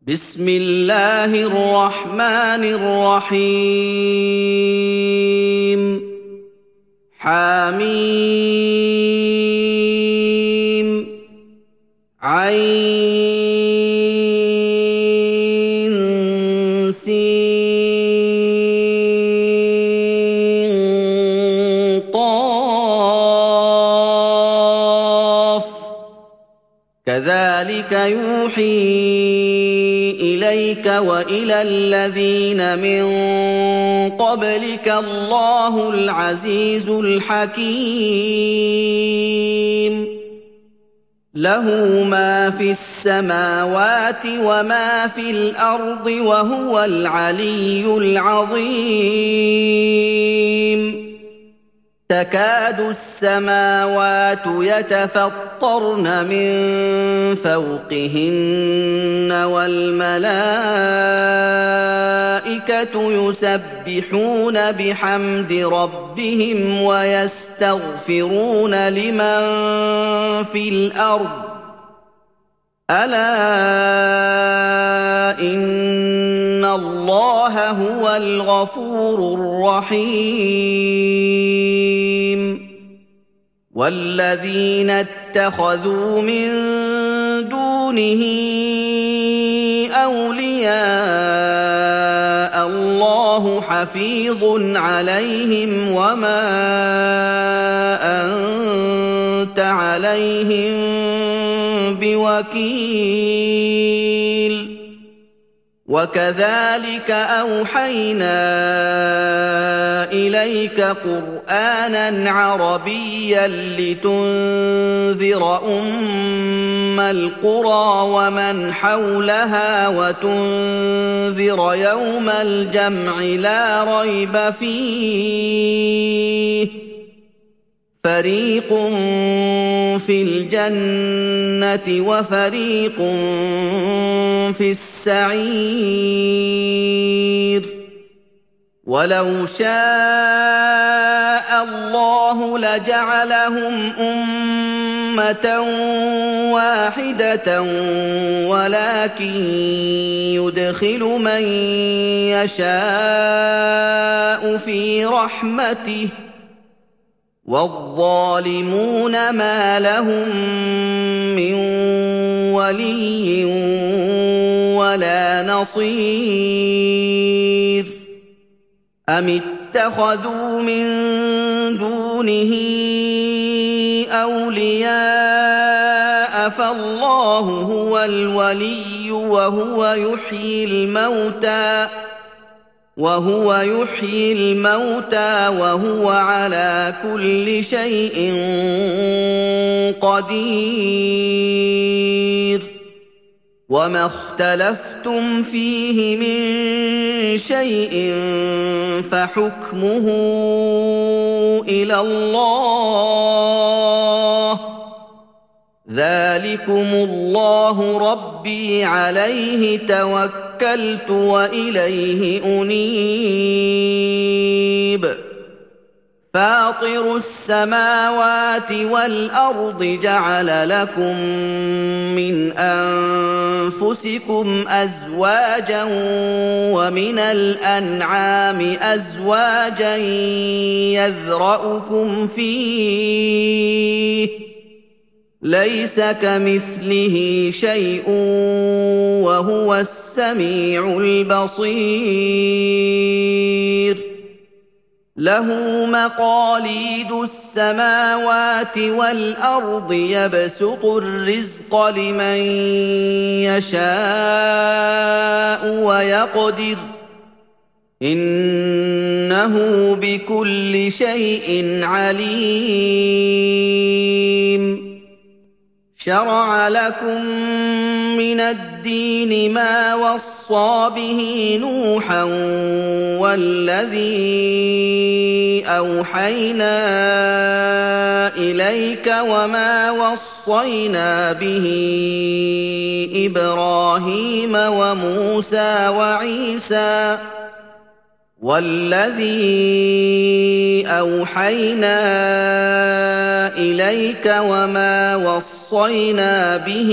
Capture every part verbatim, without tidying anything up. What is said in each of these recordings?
بسم الله الرحمن الرحيم حميم عين سين قاف كذلك يوحي إليك وإلى الذين من قبلك الله العزيز الحكيم له ما في السماوات وما في الأرض وهو العلي العظيم تكاد السماوات يتفطرن من فوقهن والملائكة يسبحون بحمد ربهم ويستغفرون لمن في الأرض ألا إن الله هو الغفور الرحيم والذين اتخذوا من دونه أولياء الله حفيظ عليهم وما أنت عليهم بوكيل وكذلك أوحينا إليك قرآناً عربياً لتنذر أم القرى ومن حولها وتنذر يوم الجمع لا ريب فيه فريق في الجنة وفريق في السعير ولو شاء الله لجعلهم أمة واحدة ولكن يدخل من يشاء في رحمته والظالمون ما لهم من ولي ولا نصير أم اتخذوا من دونه أولياء فالله هو الولي وهو يحيي الموتى وهو يحيي الموتى وهو على كل شيء قدير وما اختلفتم فيه من شيء فحكمه إلى الله ذلكم الله ربي عليه توكلت وإليه أنيب فاطر السماوات والأرض جعل لكم من أنفسكم أزواجا ومن الأنعام أزواجا يذرأكم فيه ليس كمثله شيء وهو السميع البصير له مقاليد السماوات والأرض يبسط الرزق لمن يشاء ويقدر إنه بكل شيء عليم شرع لكم من الدين ما وصى به نوحا والذي أوحينا إليك وما وصينا به إبراهيم وموسى وعيسى والذي أوحينا إليك وما وصينا وَصَّيْنَا بِهِ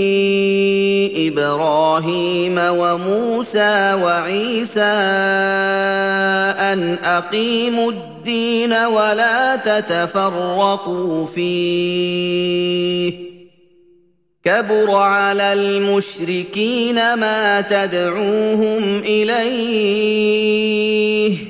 إِبْرَاهِيمَ وَمُوسَىٰ وَعِيسَىٰ أَنْ أَقِيمُوا الدِّينَ وَلَا تَتَفَرَّقُوا فِيهِ ۚ كَبُرَ عَلَى الْمُشْرِكِينَ مَا تَدْعُوهُمْ إِلَيْهِ ۚ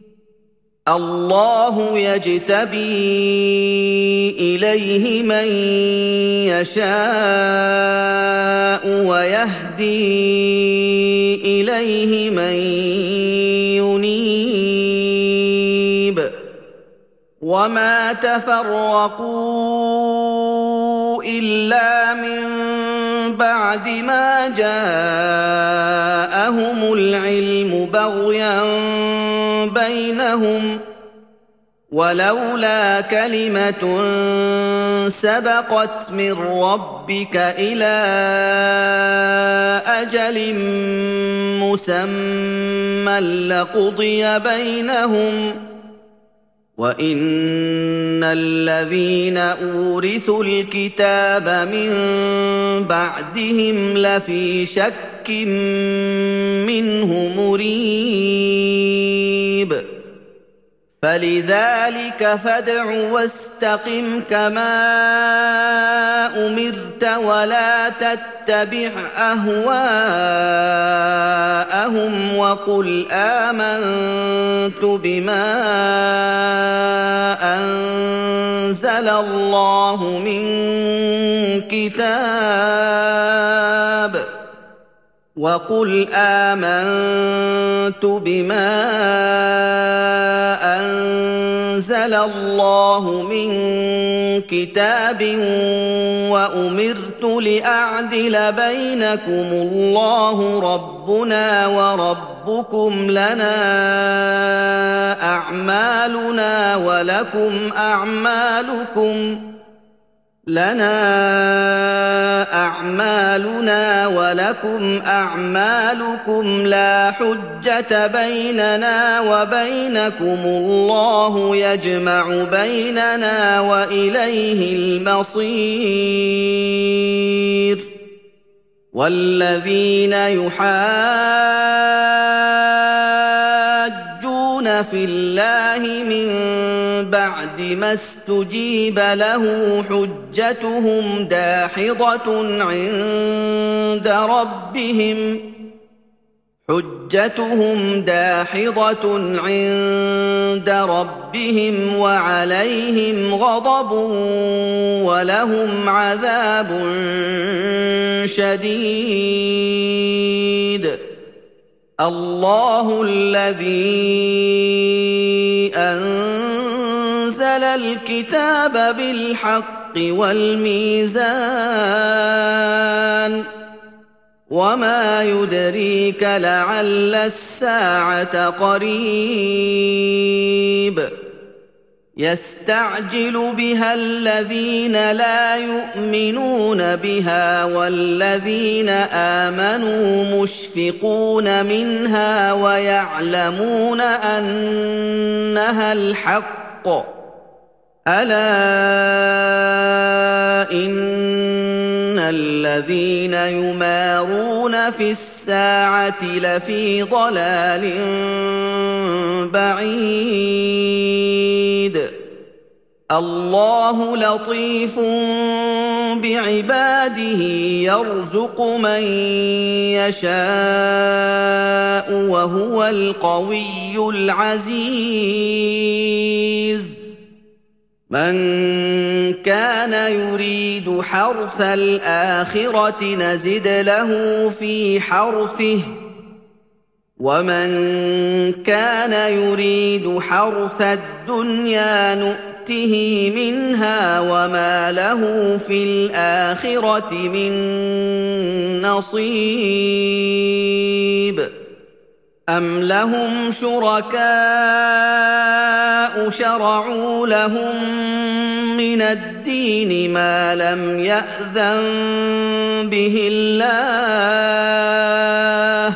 اللَّهُ يَجْتَبِي إِلَيْهِ مَن يَشَاءُ وَيَهْدِي إِلَيْهِ مَن يُنِيبُ ۚ وَمَا تَفَرَّقُوا إِلَّا مِن بَعْدِ مَا جَاءَهُمُ الْعِلْمُ بَغْيًا بَيْنَهُمْ ۚ وَلَوْلَا كَلِمَةٌ سَبَقَتْ مِن رَّبِّكَ إِلَىٰ أَجَلٍ مُّسَمًّى لَّقُضِيَ بَيْنَهُمْ ۚ وَإِنَّ الَّذِينَ أُورِثُوا الْكِتَابَ مِن بَعْدِهِمْ لَفِي شَكٍّ مِّنْهُ مُرِيبٍ فَلِذَٰلِكَ فَادْعُ وَاسْتَقِمْ كَمَا أُمِرْتَ وَلَا تَتَّبِعْ أَهْوَاءَهُمْ وَقُلْ آمَنتُ بِمَا أَنزَلَ اللَّهُ مِن كِتَابٍ وَقُلْ آمَنتُ بِمَا أَنزَلَ اللَّهُ مِن كِتَابٍ وَأُمِرْتُ لِأَعْدِلَ بَيْنَكُمُ اللَّهُ رَبُّنَا وَرَبُّكُمْ لَنَا أَعْمَالُنَا وَلَكُمْ أَعْمَالُكُمْ لنا أعمالنا ولكم أعمالكم لا حجة بيننا وبينكم الله يجمع بيننا وإليه المصير والذين يحاجون في الله من بعد ما استجيب له حجتهم داحضة عند ربهم حجتهم داحضة عند ربهم وعليهم غضب ولهم عذاب شديد الله الذي أنزل الكتاب بالحق والميزان وما يدريك لعل الساعة قريب يستعجل بها الذين لا يؤمنون بها والذين آمنوا مشفقون منها ويعلمون أنها الحق ألا إن الذين يمارون في الساعة لفي ضلال بعيد الله لطيف بعباده يرزق من يشاء وهو القوي العزيز من كان يريد حرث الآخرة نزد له في حرثه ومن كان يريد حرث الدنيا نؤته منها وما له في الآخرة من نصيب أم لهم شركاء شرعوا لهم من الدين ما لم يأذن به الله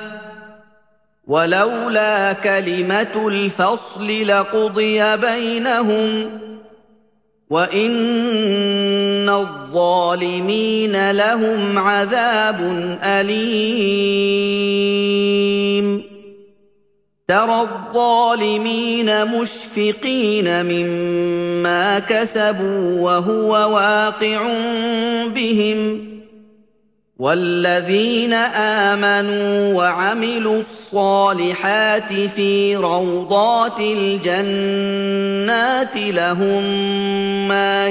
ولولا كلمة الفصل لقضي بينهم وَإِنَّ الظَّالِمِينَ لَهُمْ عَذَابٌ أَلِيمٌ تَرَى الظَّالِمِينَ مُشْفِقِينَ مِمَّا كَسَبُوا وَهُوَ وَاقِعٌ بِهِمْ وَالَّذِينَ آمَنُوا وَعَمِلُوا الصَّالِحَاتِ فِي رَوْضَاتِ الْجَنَّاتِ لَهُم مَّا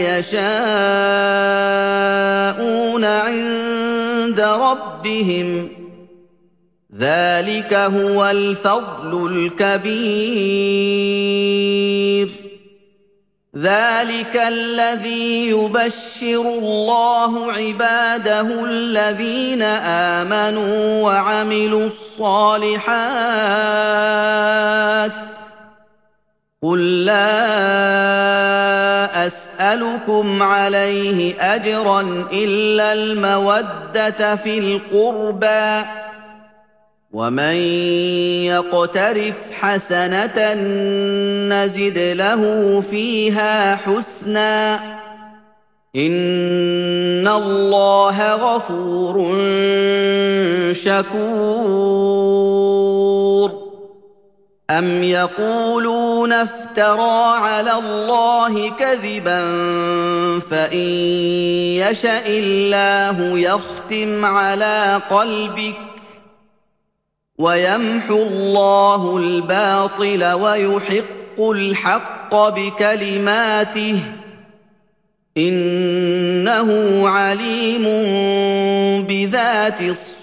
يَشَاءُونَ عِندَ رَبِّهِمْ ۚ ذَلِكَ هُوَ الْفَضْلُ الْكَبِيرُ ذَلِكَ الَّذِي يُبَشِّرُ اللَّهُ عِبَادَهُ الَّذِينَ آمَنُوا وَعَمِلُوا الصَّالِحَاتِ ۗ قُل لَّا أَسْأَلُكُمْ عَلَيْهِ أَجْرًا إِلَّا الْمَوَدَّةَ فِي الْقُرْبَىٰ ۗ وَمَن يَقْتَرِفْ حَسَنَةً نَّزِدْ لَهُ فِيهَا حُسْنًا ۚ إِنَّ اللَّهَ غَفُورٌ شَكُورٌ أَمْ يَقُولُونَ افْتَرَىٰ عَلَى اللَّهِ كَذِبًا فَإِن يَشَإِ اللَّهُ يَخْتِمْ عَلَىٰ قَلْبِكَ وَيَمْحُو اللَّهُ الْبَاطِلَ وَيُحِقُّ الْحَقَّ بِكَلِمَاتِهِ ۚ إِنَّهُ عَلِيمٌ بِذَاتِ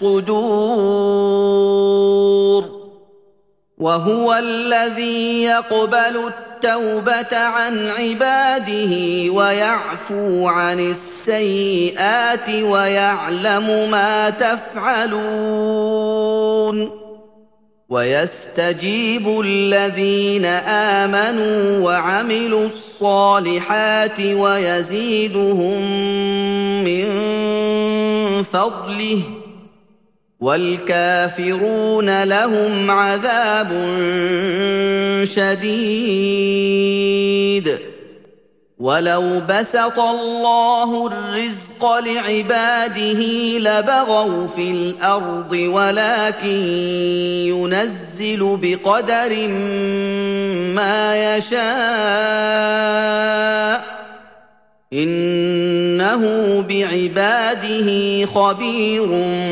الصُّدُورِ وَهُوَ الَّذِي يَقْبَلُ التَّوْبَةَ عَنْ عِبَادِهِ وَيَعْفُو عَنِ السَّيِّئَاتِ وَيَعْلَمُ مَا تَفْعَلُونَ وَيَسْتَجِيبُ الَّذِينَ آمَنُوا وَعَمِلُوا الصَّالِحَاتِ وَيَزِيدُهُم مِّن فَضْلِهِ ۚ وَالْكَافِرُونَ لَهُمْ عَذَابٌ شَدِيدٌ وَلَوْ بَسَطَ اللَّهُ الرِّزْقَ لِعِبَادِهِ لَبَغَوْا فِي الْأَرْضِ وَلَٰكِن يُنَزِّلُ بِقَدَرٍ مَّا يَشَاءُ ۚ إِنَّهُ بِعِبَادِهِ خَبِيرٌ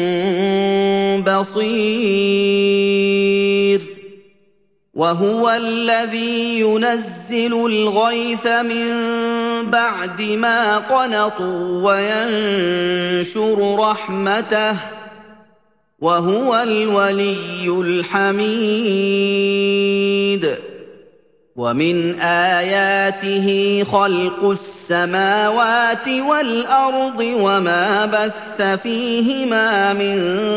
بَصِيرٌ وَهُوَ الَّذِي يُنَزِّلُ الْغَيْثَ مِن بَعْدِ مَا قَنَطُوا وَيَنشُرُ رَحْمَتَهُ ۚ وَهُوَ الْوَلِيُّ الْحَمِيدُ وَمِنْ آيَاتِهِ خَلْقُ السَّمَاوَاتِ وَالْأَرْضِ وَمَا بَثَّ فِيهِمَا مِن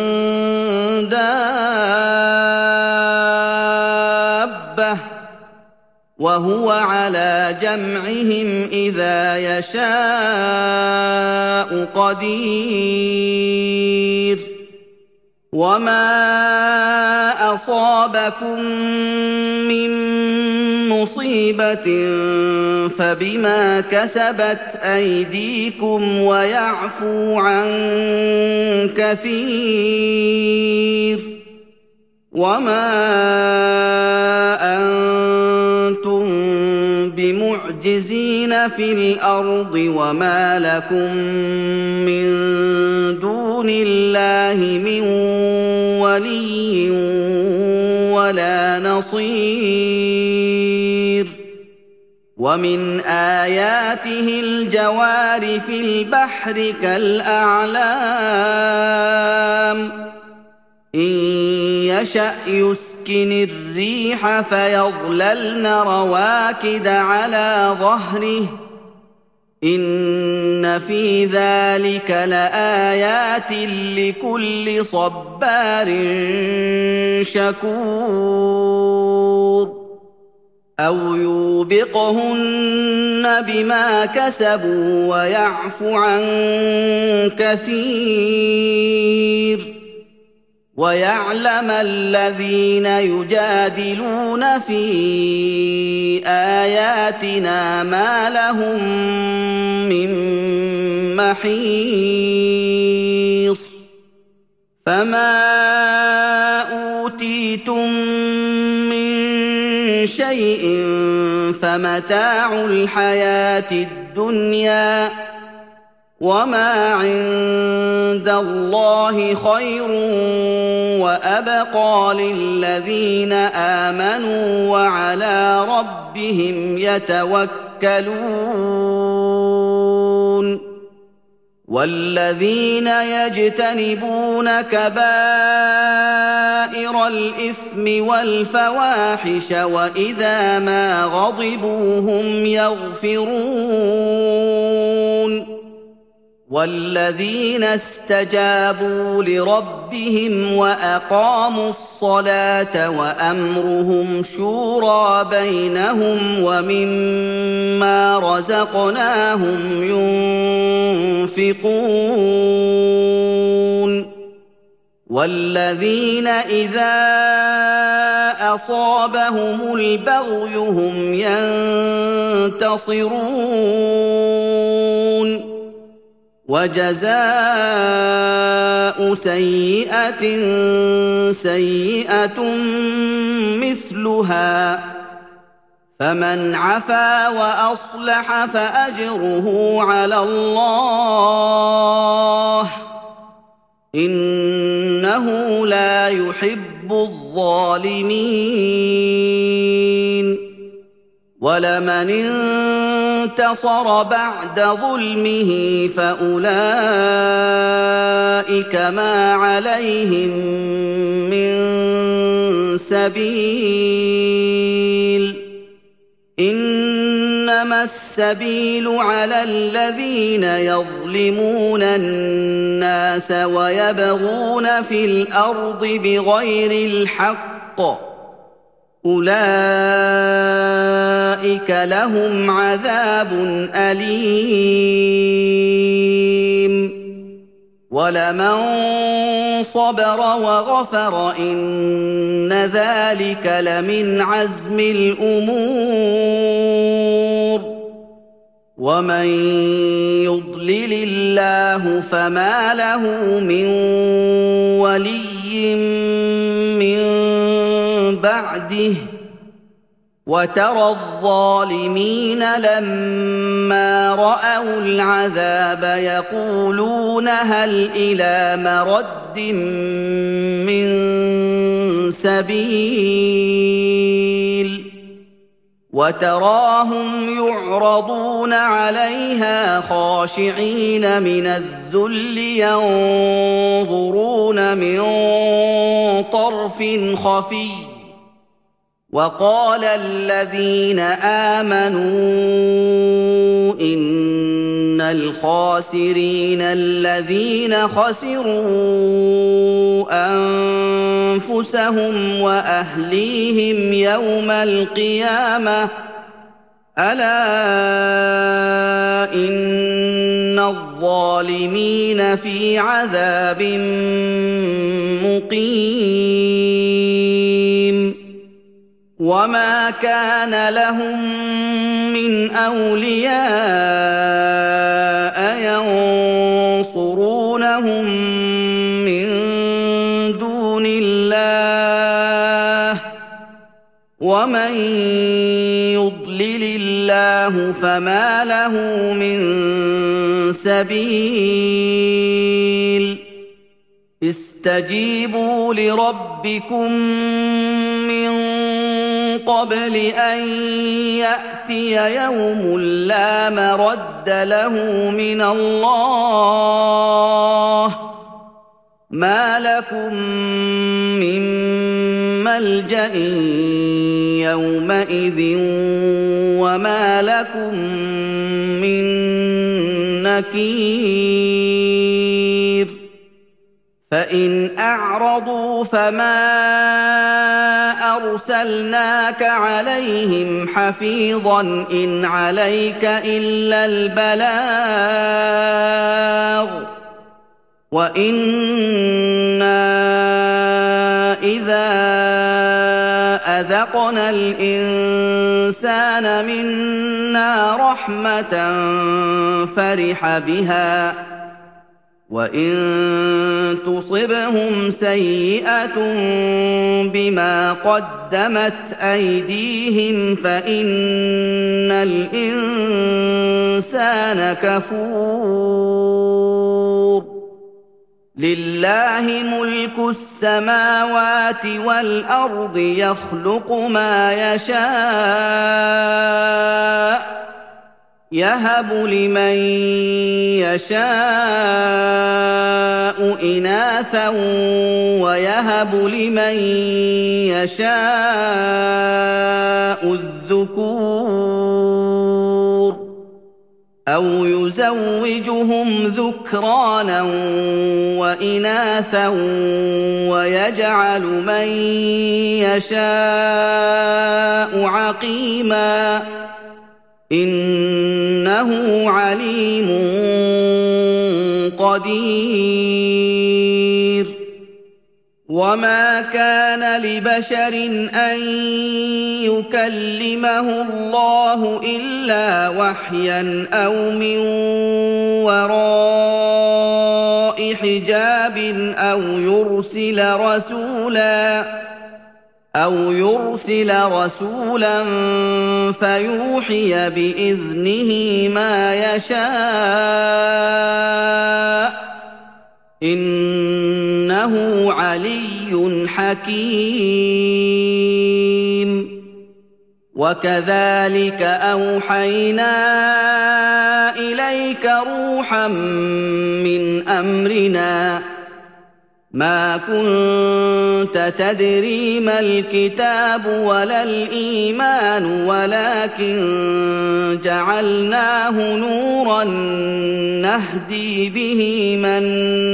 دَابَّةٍ ۚ وَهُوَ عَلَىٰ جَمْعِهِمْ إِذَا يَشَاءُ قَدِيرٌ وَمَا أَصَابَكُم مِّن مُّصِيبَةٍ فَبِمَا كَسَبَتْ أَيْدِيكُمْ وَيَعْفُو عَن كَثِيرٍ وَمَا أَنتُم بِمُعْجِزِينَ فِي الْأَرْضِ وَمَا لَكُم مِّن دُونِ اللَّهِ مِن وَلِيٍّ وَلَا نَصِيرٍ وَمِنْ آيَاتِهِ الْجَوَارِ فِي الْبَحْرِ كَالْأَعْلَامِ إِن يَشَأْ يُسْكِنِ الرِّيحَ فَيَظْلَلْنَ رَوَاكِدَ عَلَىٰ ظَهْرِهِ ۚ إِنَّ فِي ذَٰلِكَ لَآيَاتٍ لِّكُلِّ صَبَّارٍ شَكُورٍ أَوْ يُوبِقْهُنَّ بِمَا كَسَبُوا وَيَعْفُ عَن كَثِيرٍ ويعلم الذين يجادلون في آياتنا ما لهم من محيص فما أوتيتم من شيء فمتاع الحياة الدنيا وما عند الله خير وأبقى للذين آمنوا وعلى ربهم يتوكلون والذين يجتنبون كبائر الإثم والفواحش وإذا ما غضبوا هم يغفرون والذين استجابوا لربهم وأقاموا الصلاة وأمرهم شورى بينهم ومما رزقناهم ينفقون والذين إذا أصابهم البغي هم ينتصرون وجزاء سيئة سيئة مثلها فمن عفا وأصلح فأجره على الله إنه لا يحب الظالمين ولمن انتصر بعد ظلمه فأولئك ما عليهم من سبيل إنما السبيل على الذين يظلمون الناس ويبغون في الأرض بغير الحق أولئك لهم عذاب أليم ولمن صبر وغفر إن ذلك لمن عزم الأمور ومن يضلل الله فما له من ولي من بعده وترى الظالمين لما رأوا العذاب يقولون هل إلى مرد من سبيل وتراهم يعرضون عليها خاشعين من الذل ينظرون من طرف خفي وقال الذين آمنوا إن الخاسرين الذين خسروا أنفسهم وأهليهم يوم القيامة ألا إن الظالمين في عذاب مقيم وما كان لهم من أولياء ينصرونهم من دون الله ومن يضلل الله فما له من سبيل استجيبوا لربكم من قبل أن يأتي يوم لا مرد له من الله ما لكم من ملجأ يومئذ وما لكم من نكير فإن أعرضوا فما أرسلناك عليهم حفيظا إن عليك إلا البلاغ وإنا إِذَا أَذَقْنَا الْإِنسَانَ مِنَّا رَحْمَةً فَرِحَ بِهَا وَإِن تُصِبْهُمْ سَيِّئَةٌ بِمَا قَدَّمَتْ أَيْدِيهِمْ فَإِنَّ الْإِنسَانَ كَفُورٌ لِلَّهِ مُلْكُ السَّمَاوَاتِ وَالْأَرْضِ يَخْلُقُ مَا يَشَاءُ يَهَبُ لِمَن يَشَاءُ إِنَاثًا وَيَهَبُ لِمَن يَشَاءُ الذُّكُورَ أَوْ يُزَوِّجُهُمْ ذُكْرَانًا وَإِنَاثًا وَيَجْعَلُ مَن يَشَاءُ عَقِيمًا إِنَّهُ عَلِيمٌ قَدِيرٌ وَمَا كَانَ لِبَشَرٍ أَن يُكَلِّمَهُ اللَّهُ إِلَّا وَحْيًا أَوْ مِن وَرَاءِ حِجَابٍ أَوْ يُرْسِلَ رَسُولًا أَوْ يُرْسِلَ رَسُولًا فَيُوحِيَ بِإِذْنِهِ مَا يَشَاءُ إِنَّهُ عَلِيٌّ حَكِيمٌ وَكَذَلِكَ أَوْحَيْنَا إِلَيْكَ رُوحًا مِّنْ أَمْرِنَا مَا كُنتَ تَدْرِي مَا الْكِتَابُ وَلَا الْإِيمَانُ وَلَٰكِن جَعَلْنَاهُ نُورًا نَّهْدِي بِهِ مَن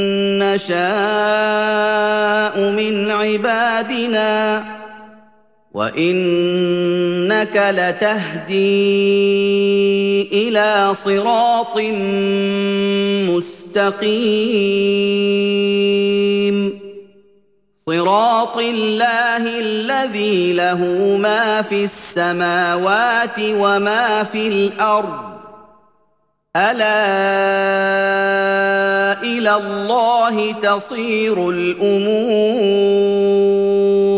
نَّشَاءُ مِنْ عِبَادِنَا ۚ وَإِنَّكَ لَتَهْدِي إِلَىٰ صِرَاطٍ مُّسْتَقِيمٍ صِرَاطِ اللَّهِ الَّذِي لَهُ مَا فِي السَّمَاوَاتِ وَمَا فِي الْأَرْضِ ۗ أَلَا إِلَى اللَّهِ تَصِيرُ الْأُمُورُ